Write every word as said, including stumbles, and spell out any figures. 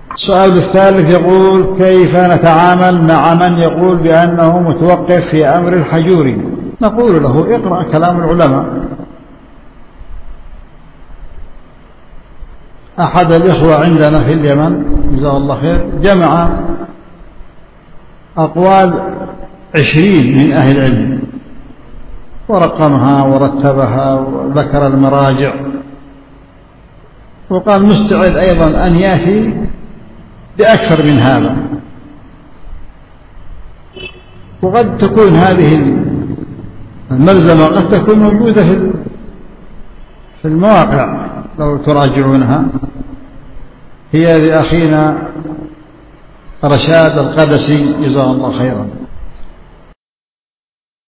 السؤال الثالث يقول: كيف نتعامل مع من يقول بأنه متوقف في أمر الحجوري؟ نقول له: اقرأ كلام العلماء. أحد الإخوة عندنا في اليمن جزاه الله خير جمع أقوال عشرين من أهل العلم ورقمها ورتبها وذكر المراجع، وقال مستعد أيضا أن يأتي بأكثر من هذا. وقد تكون هذه الملزمة قد تكون موجودة في المواقع لو تراجعونها. هي لأخينا رشاد القدسي جزاه الله خيرا.